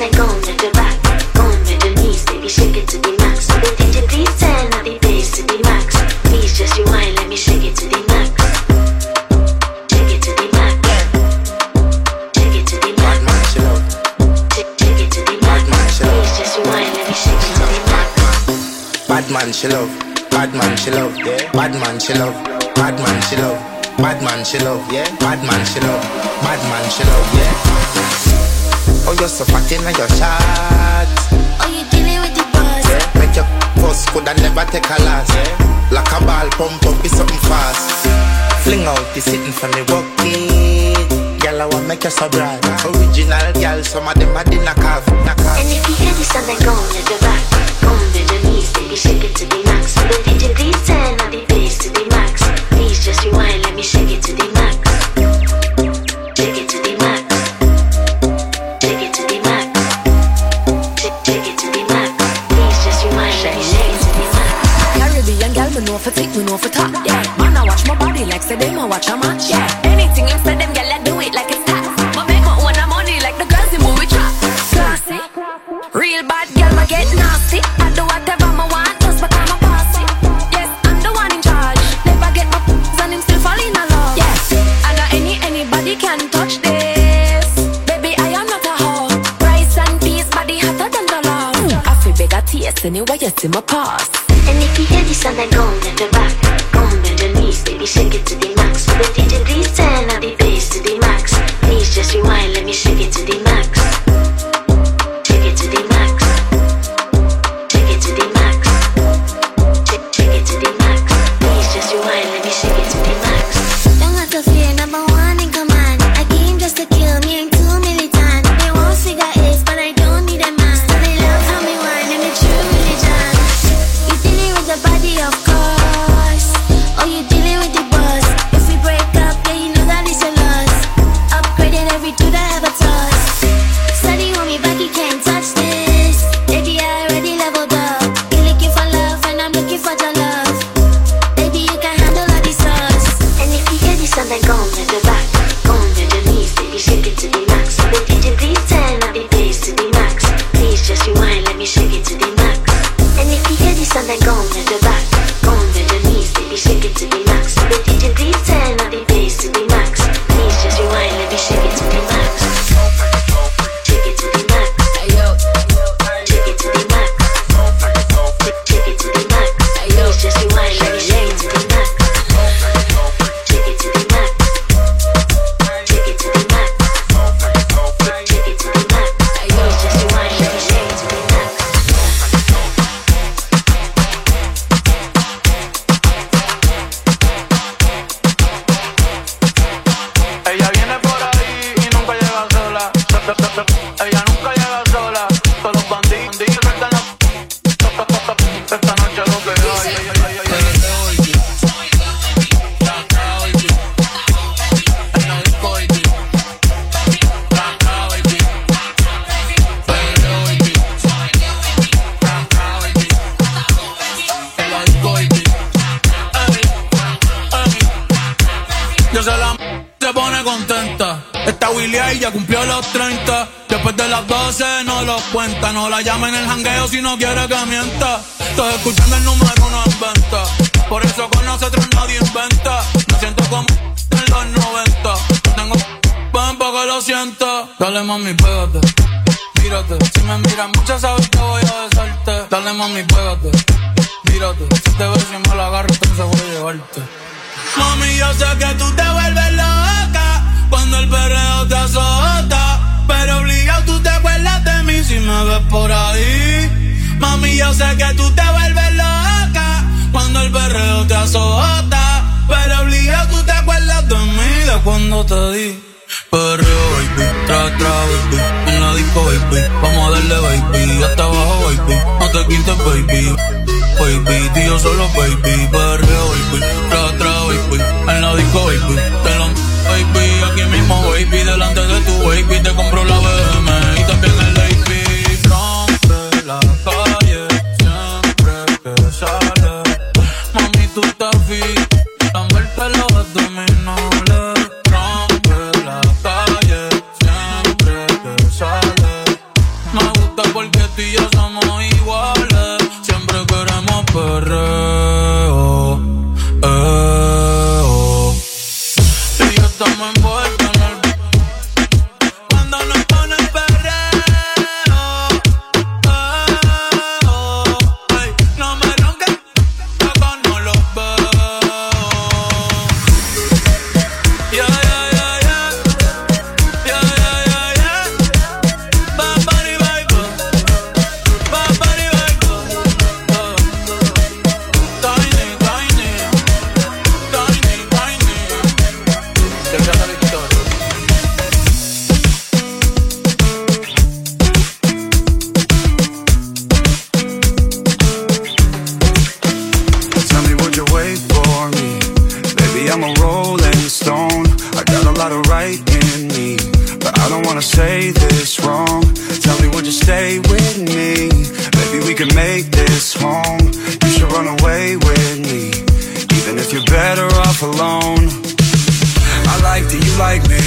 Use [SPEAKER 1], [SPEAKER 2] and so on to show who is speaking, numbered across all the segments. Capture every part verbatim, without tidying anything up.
[SPEAKER 1] and then go on to the back. Go on to the knees, baby, shake it to the max. So the D J please turn up the bass to the max. Please just rewind, let me shake it to the max. Shake it to the max. Shake it to the max. Shake it to the max. Please just rewind, let me shake it to the max.
[SPEAKER 2] Bad man she love, bad man she love, yeah. Bad man she love, bad man she love, bad man she love, yeah. Bad man she love, bad man she love, yeah. Oh, you're so fat in your shot.
[SPEAKER 1] Oh, you dealing with the boss,
[SPEAKER 2] yeah. Make your post coulda never take a loss, yeah. Like a ball pump up, it's something fast. Fling out the sitting for me walk it. Girl, I want make you so bright. Original girl, some of them are in a calf.
[SPEAKER 1] And if you hear this and then go on to the back. Go on to the knees, baby, shake it to the max. So the D J please turn up the bass to the max. Please just rewind, let me shake it to the max. Shake it to the max. Shake it to the max. Shake, shake it to the max. Please just rewind, let me shake it to the max.
[SPEAKER 3] Caribbean girl, me know for tick, me know for top. Yeah, man, I watch my body like say them I watch a match. Yeah, anything you say them girl, I do it like it's tax. My make my own money like the girls in movie trap. Classy, real bad girl, I get nasty. I do whatever I want, just become a bossy. Yes, I'm the one in charge. Never get my p***s and him still fall in love. Yes, I know any anybody can touch this. Baby, I am not a hoe. Rice and peas, body hotter than the love. I feel beg a taste anyway, you see my pass.
[SPEAKER 1] And if you hear this and then go on to the back. Go on to the knees, baby, shake it to the max. So the D J please turn up the bass to the max. Please just rewind, let me shake it to the max. Shake it to the max. Shake it to the max. Shake, shake it to the max. Please just rewind, let me shake it to the max.
[SPEAKER 4] Don't have to fear, number one in command. I came just to kill me, ain't too militant. They won't figure it, but I don't need a man. So they love how me wine and the true religion. You dealing with the body, of course. Oh, you dealing with the boss. If we break up, yeah, you know that it's a loss. Upgraded every dude I ever touched. Study on me back, you can't touch this. Baby, I already leveled up. You're looking for love and I'm looking for your love. Baby, you can handle all these sauce.
[SPEAKER 1] And if you hear this and then go on to the back. Go on to the knees, baby, shake it to the max. So the D J please turn up the bass to the max. Please just rewind, let me shake it to the max. And if you hear this and then go on to the back. Go on to the knees, baby, shake it to the max. So the D J please turn up the bass to the max. Please just rewind, let me shake it to the max. Shake it to the max. Shake it to the max. Shake it to the max. Please just rewind, let me shake it to the max. Shake it to the max. Shake it to the max. Shake it to the max. Please just rewind, let me shake it to the max.
[SPEAKER 5] Ella viene por ahí y nunca llega sola. Ella nunca llega sola. Todos los bandidos están la... Esta noche lo que hay. Yo se la se pone contenta. Esta Willy ya cumplió los treinta. Después de las doce no lo cuenta. No la llama en el jangueo si no quiere que mienta. Estoy escuchando el número uno en venta. Por eso con nosotros nadie inventa. Me siento como en los noventa. Tengo pan para que lo sienta. Dale mami, pégate, mírate. Si me miras mucho sabes que voy a besarte. Dale mami, pégate, mírate. Si te ves y me la agarro entonces voy a llevarte. Mami, yo sé que tú te vuelves loca cuando el perreo te azota, pero obligado tú te acuerdas de mí si me ves por ahí. Mami, yo sé que tú te vuelves loca cuando el perreo te azota, pero obligado tú te acuerdas de mí de cuando te di. Perreo, baby, tra, tra, baby, en la disco, baby, vamos a darle, baby, hasta abajo, baby, no te quites, baby. Baby, tío solo, baby, perreo, baby, tra, tra, baby, en la disco, baby, te lo baby, aquí mismo, baby, delante de tu baby, te compro la B M y también el A P. Rompe la calle, siempre que sale, mami, tú te fijas, lamberte los abdominales. Rompe la calle, siempre que sale, tú y yo somos iguales. Siempre queremos perreo, eh, oh. Tú y yo estamos envueltos en el cuando nos pone perreo, eh, oh. Ay, no me ronques, acá no los veo. Yeah, yeah, yeah, yeah. Yeah, yeah, yeah, yeah. Bad Bunny, baby. Bad Bunny, baby. Uh. Tiny, tiny. Tiny, tiny. Deja la victoria.
[SPEAKER 6] Tell me, would you wait for me? Baby, I'm a rolling stone. I got a lot of right in me, but I don't wanna say this wrong. Tell me, would you stay with me? Maybe we can make this home. You should run away with me, even if you're better off alone. I like that you like me.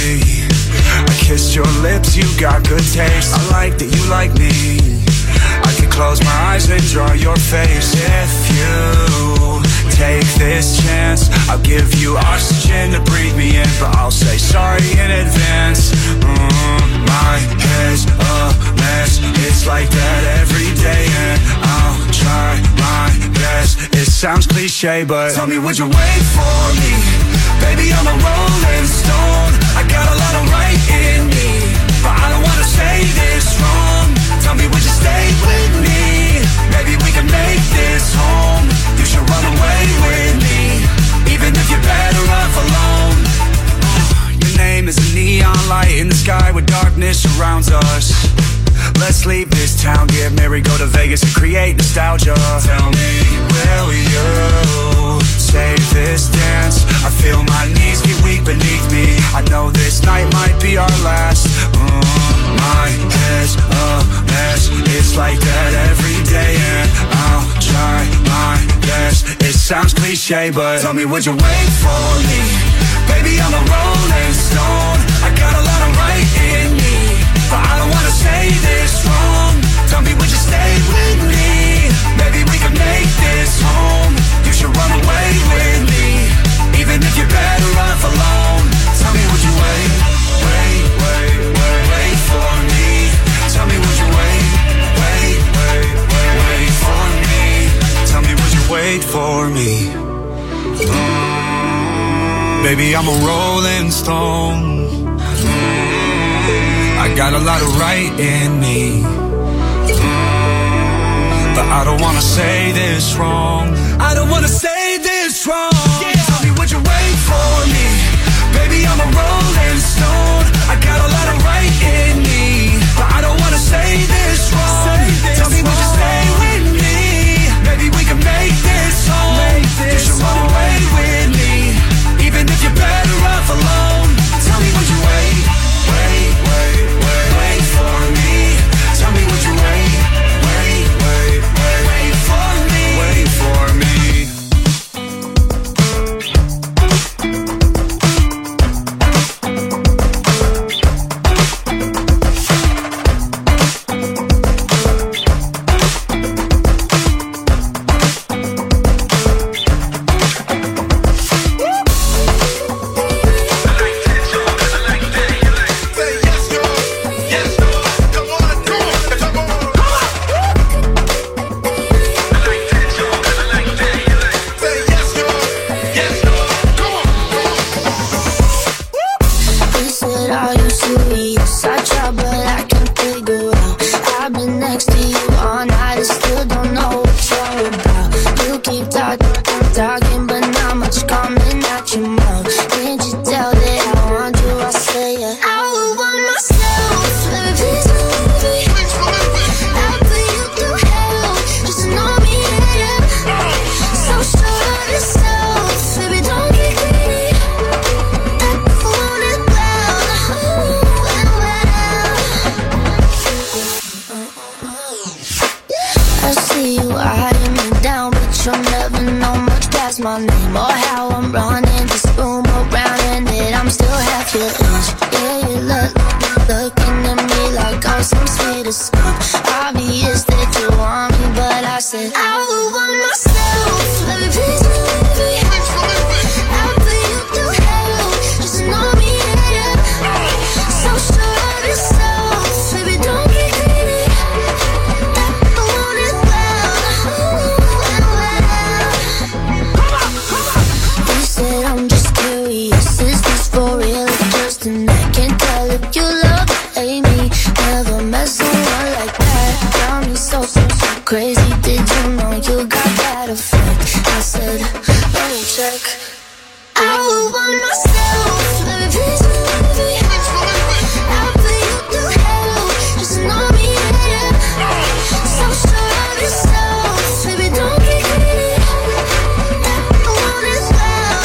[SPEAKER 6] I kissed your lips, you got good taste. I like that you like me. I can close my eyes and draw your face. If you take this chance, I'll give you oxygen to breathe me in, but I'll say sorry in advance. mm, My head's a mess. It's like that every day, and I'll try my best. It sounds cliche, but tell me, would you wait for me? Baby, I'm a rolling stone. I got a lot of right in me, but I don't wanna say this wrong. Tell me, would you stay with me? Maybe we can make this home. You should run away with me, even if you're better off alone. Your name is a neon light in the sky where darkness surrounds us. Let's leave this town, get married, go to Vegas and create nostalgia. Tell me, will you save this dance? I feel my knees get weak beneath me. I know this night might be our last. mm, My head's a mess. It's like that every day, and I'll try my best. It sounds cliche, but tell me, would you wait for me? Baby, I'm a rolling stone. I got a lot of right in me, but I don't wanna say this wrong. Tell me, would you stay with me? Maybe we can make this home. You should run away with me, even if you're better off alone. Tell me, would you wait, wait, wait, wait, wait for me? Tell me, would you wait, wait, wait, wait, wait for me? Tell me, would you wait for me? Mm, baby, I'm a rolling stone. Mm, I got a lot of right in me, mm, but I don't wanna say this wrong. I don't wanna say this wrong. Yeah. Tell me, would you wait for me? Baby, I'm a rolling stone. I got a lot of right in me, but I don't wanna say this wrong. Say this Tell me, would you stay with me? Maybe we can make this home. Make this you should run away with me, even if you're better off alone. Tell me, would you wait, wait, wait, wait, wait for me? Tell me, would you wait, wait, wait, wait, wait for me? Wait for me.
[SPEAKER 4] My name or how I'm running this room around, and that I'm still half your age. Yeah, you look, looking at me like I'm some sweetest stuff. I obvious that you want me, but I said I would want myself. Baby, please believe me. I'll put you through hell just to know me, yeah. So sure of yourself, baby, don't get greedy. That I want it well, well. You said I'm just curious, is this for real or just an act? Can't tell if you love or hate me. Never met someone like that. Got me so, so, so crazy. Did you know you got that effect? I said, let me check. I would want myself. Baby, please believe me. I'll put you through hell just to know me, yeah. So sure of yourself, baby, don't get greedy. That I want it well,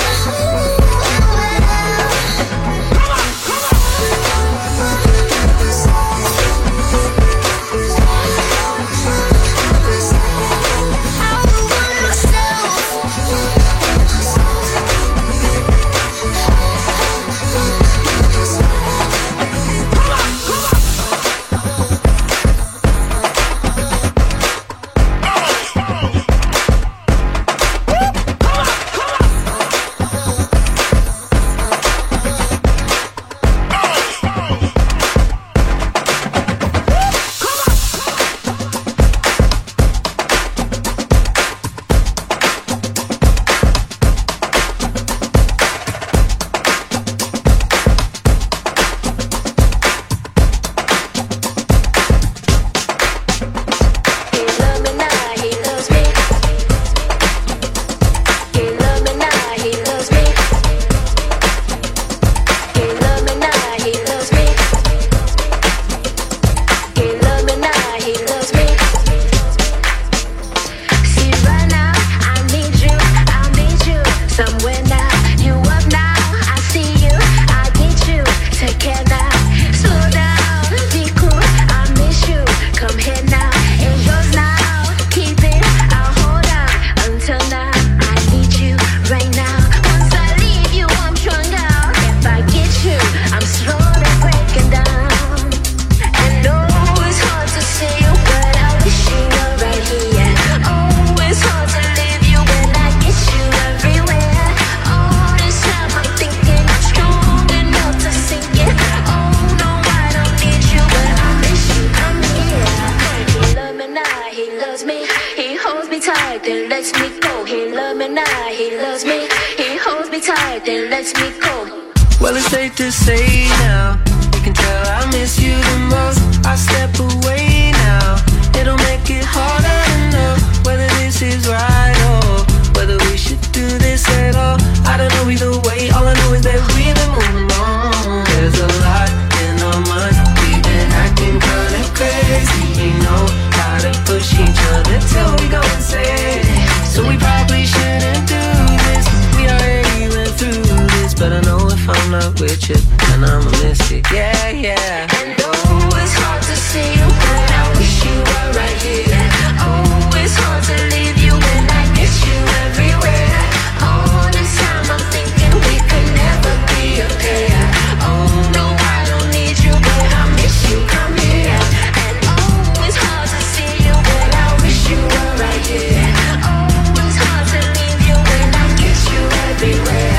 [SPEAKER 7] Well, it's safe to say now, you can tell I miss you the most. I step away now, it'll make it harder to know whether this is right or whether we should do this at all. I don't know either way, all I know is that we've been moving on. There's a lot in our minds, we've been acting kinda crazy. We know how to push each other till we go insane. So we probably shouldn't do this, we already went through this. But I know if I'm not with you, then I'ma miss it, yeah, yeah.
[SPEAKER 1] And oh, it's hard to see you, but I wish you were right here. Oh, it's hard to leave you when I miss you everywhere. All this time I'm thinking we could never be a pair. Oh no, I don't need you, but I miss you, come here. And oh, it's hard to see you, but I wish you were right here. Oh, it's hard to leave you when I miss you everywhere.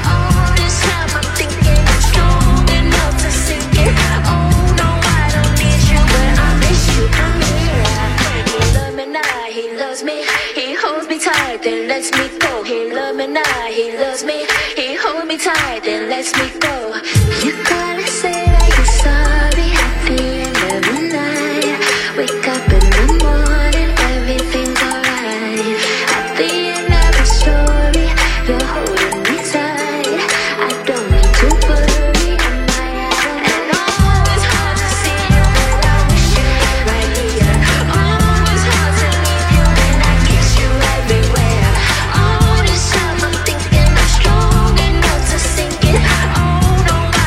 [SPEAKER 1] Then lets me go. He loves me now, he loves me. He holds me tight, then lets me go. You gotta say that you're sorry at the end of the night. Wake up in the morning, everything's alright. At the end of the story, you're holding me tight. I don't need to worry, am I out? And oh, it's hard to see you, but I wish you were right here. Oh, it's hard to leave you when I kiss you everywhere. All this time I'm thinking I'm strong enough to sink it. Oh no,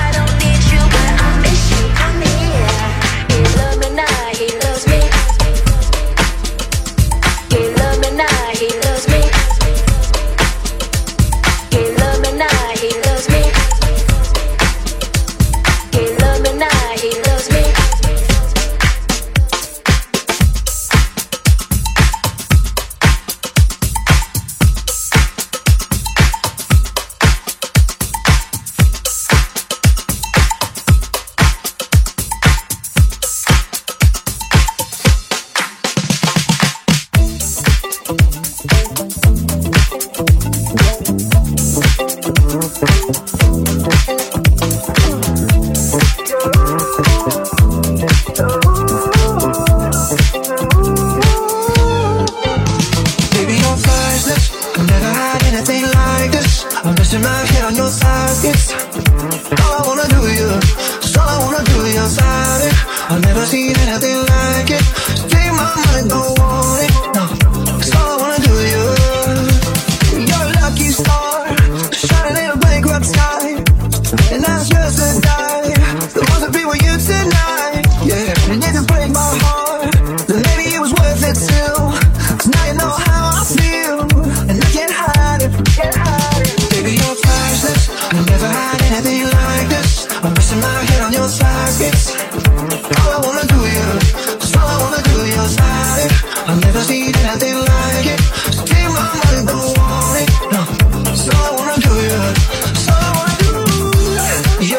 [SPEAKER 8] seen anything like it. So take my money, don't want it. No, that's all I wanna do to you. You're a lucky star, shining in a bankrupt sky, and I'm just to die. The ones that be with you tonight, yeah. And if you break my heart, then maybe it was worth it too. Cause now you know how I feel, and I can't hide it, can't hide it. Baby, you're priceless, I never had anything like this. I'm resting my head on your sockets. All I wanna do you, cause all I wanna do you side it. I've never seen anything like it. So take my money, don't want it. No, that's all I wanna do you, that's all I wanna do you.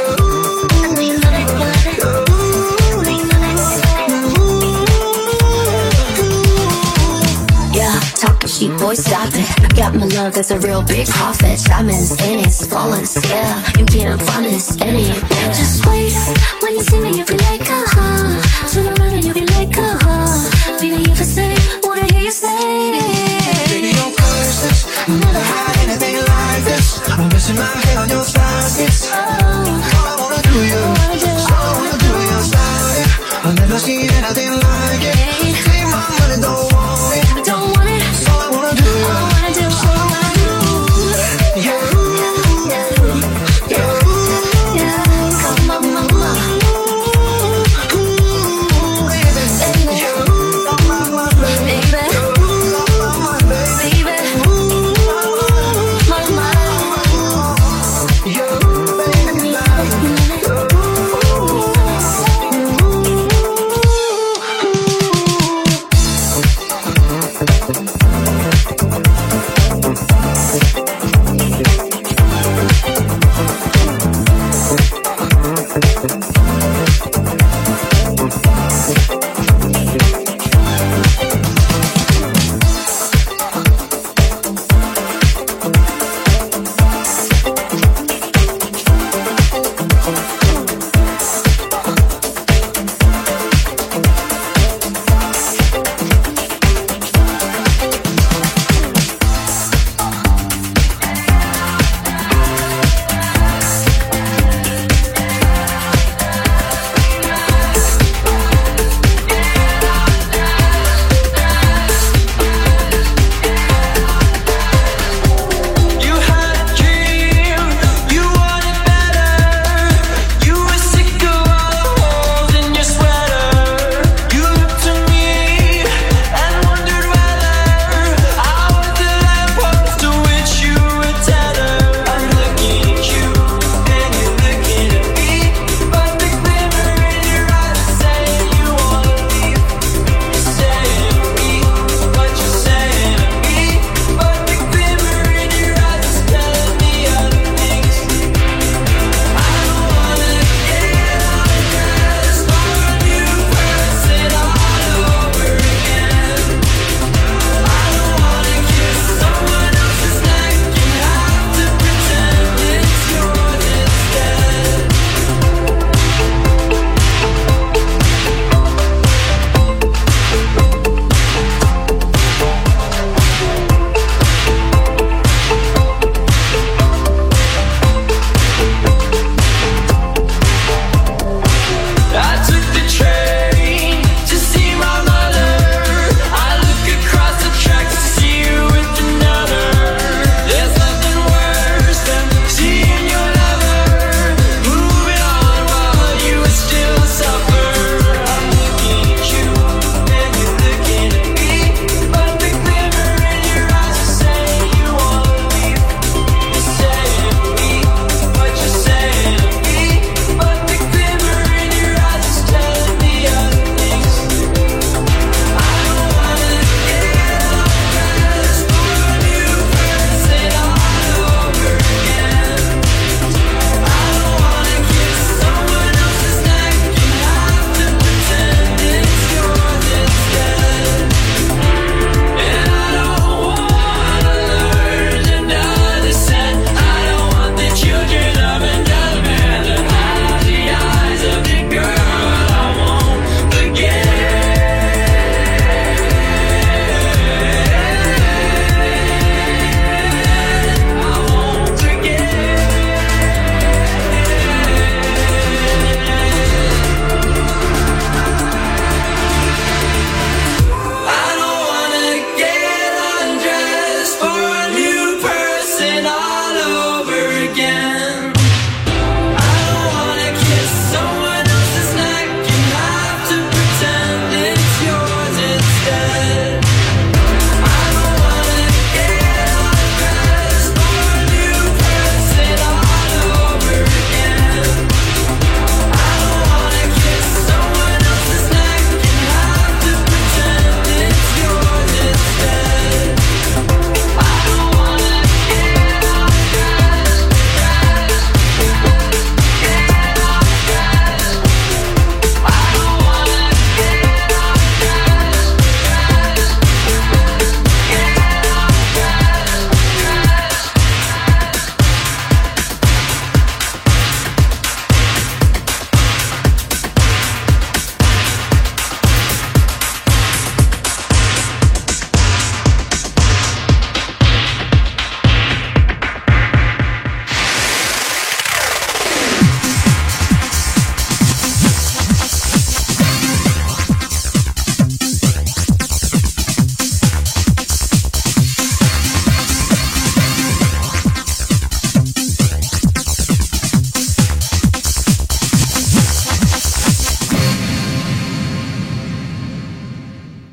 [SPEAKER 1] Yeah, talking cheap, boy, stop it. Got my love, that's a real big profit. Diamonds in it, flawless, yeah. You can't find this any. Just wait, when you see me, you'll be like, uh-huh. Turn around and you'll be like, uh-huh. Baby, if I say, wanna hear you say.
[SPEAKER 8] Baby, you're priceless, I never had anything like this. I'm missing my head on your sockets. All I wanna do you, all I wanna do you side it. I've never seen anything like it. Take my money, don't want